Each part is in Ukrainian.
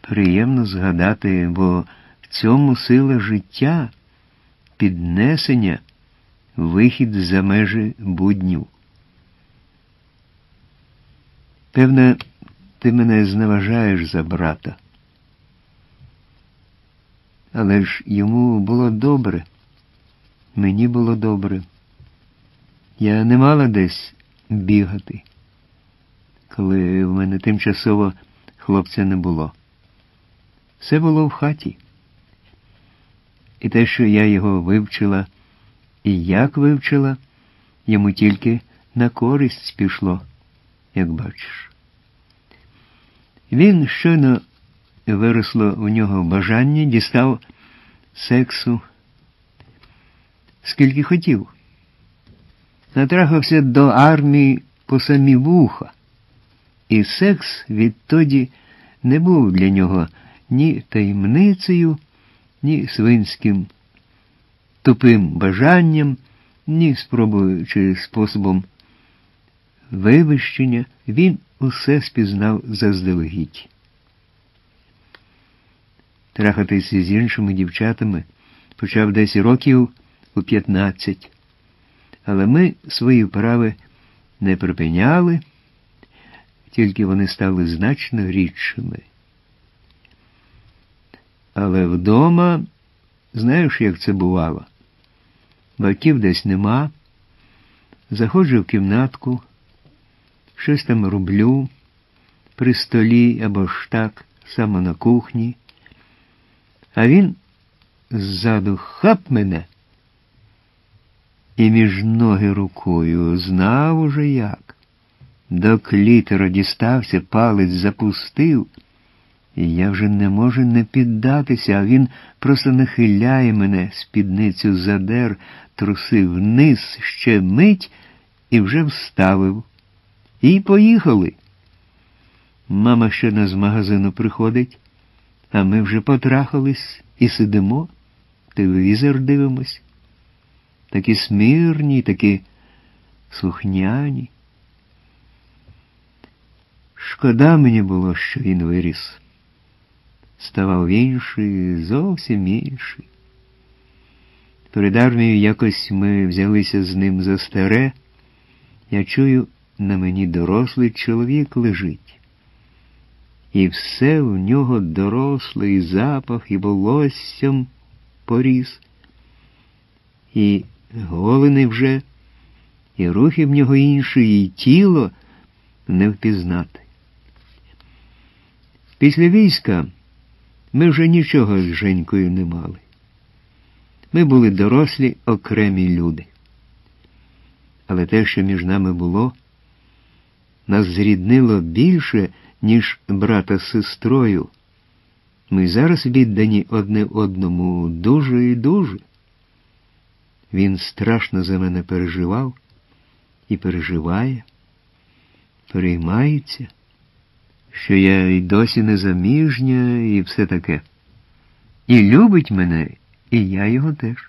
приємно згадати, бо в цьому сила життя, піднесення, вихід за межі буднів. Певне, ти мене зневажаєш за брата. Але ж йому було добре, мені було добре. Я не мала десь бігати, коли в мене тимчасово хлопця не було. Все було в хаті. І те, що я його вивчила, і як вивчила, йому тільки на користь пішло, як бачиш. Він щойно виросло в нього бажання, дістав сексу, скільки хотів. Натрахався до армії по самі вуха. І секс відтоді не був для нього ні таємницею, ні свинським тупим бажанням, ні спробою чи способом вивищення. Він усе спізнав заздалегідь. Трахатися з іншими дівчатами почав десь років у 15. Але ми свої вправи не припиняли, тільки вони стали значно рідшими. Але вдома, знаєш, як це бувало? Батьків десь нема, заходжу в кімнатку, щось там роблю, при столі або ж так, саме на кухні, а він ззаду хап мене і між ноги рукою, знав уже як. До клітора дістався, палець запустив, і я вже не можу не піддатися, а він просто нахиляє мене, спідницю задер, трусив вниз, ще мить і вже вставив. І поїхали. Мама ще з магазину приходить, а ми вже потрахались і сидимо, телевізор дивимось. Такі смирні, такі слухняні. Шкода мені було, що він виріс. Ставав інший, зовсім інший. Перед армією якось ми взялися з ним за старе. Я чую, на мені дорослий чоловік лежить. І все в нього доросле, і запах, і волоссям поріс. І голений вже, і рухи в нього інші, і тіло не впізнати. Після війська ми вже нічого з Женькою не мали. Ми були дорослі, окремі люди. Але те, що між нами було, нас зріднило більше, ніж брата з сестрою. Ми зараз віддані одне одному дуже і дуже. Він страшно за мене переживав і переживає, переймається, що я й досі незаміжня і все таке. І любить мене, і я його теж.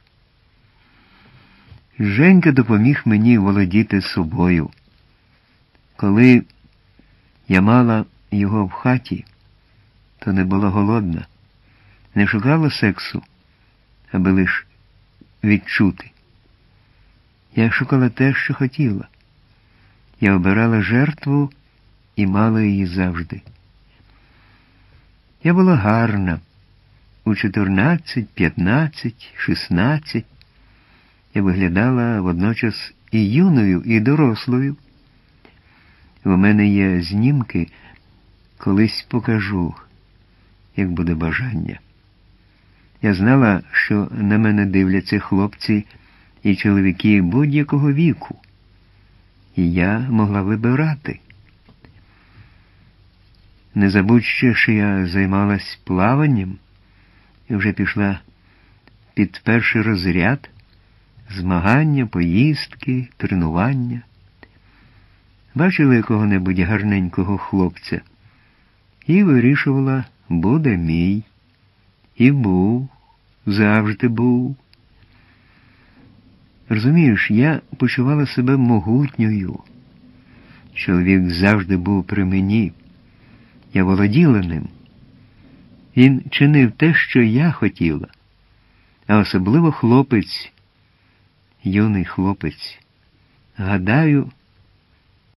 Женька допоміг мені володіти собою. Коли я мала його в хаті, то не була голодна, не шукала сексу, аби лиш відчути. Я шукала те, що хотіла. Я обирала жертву і мала її завжди. Я була гарна. У 14, 15, 16 я виглядала водночас і юною, і дорослою. У мене є знімки, колись покажу, як буде бажання. Я знала, що на мене дивляться хлопці і чоловіки будь-якого віку. І я могла вибирати. Не забудь ще, що я займалась плаванням і вже пішла під перший розряд, змагання, поїздки, тренування. Бачила якого-небудь гарненького хлопця і вирішувала, буде мій. І був, завжди був. Розумієш, я почувала себе могутньою. Чоловік завжди був при мені. Я володіла ним. Він чинив те, що я хотіла, а особливо хлопець, юний хлопець. Гадаю,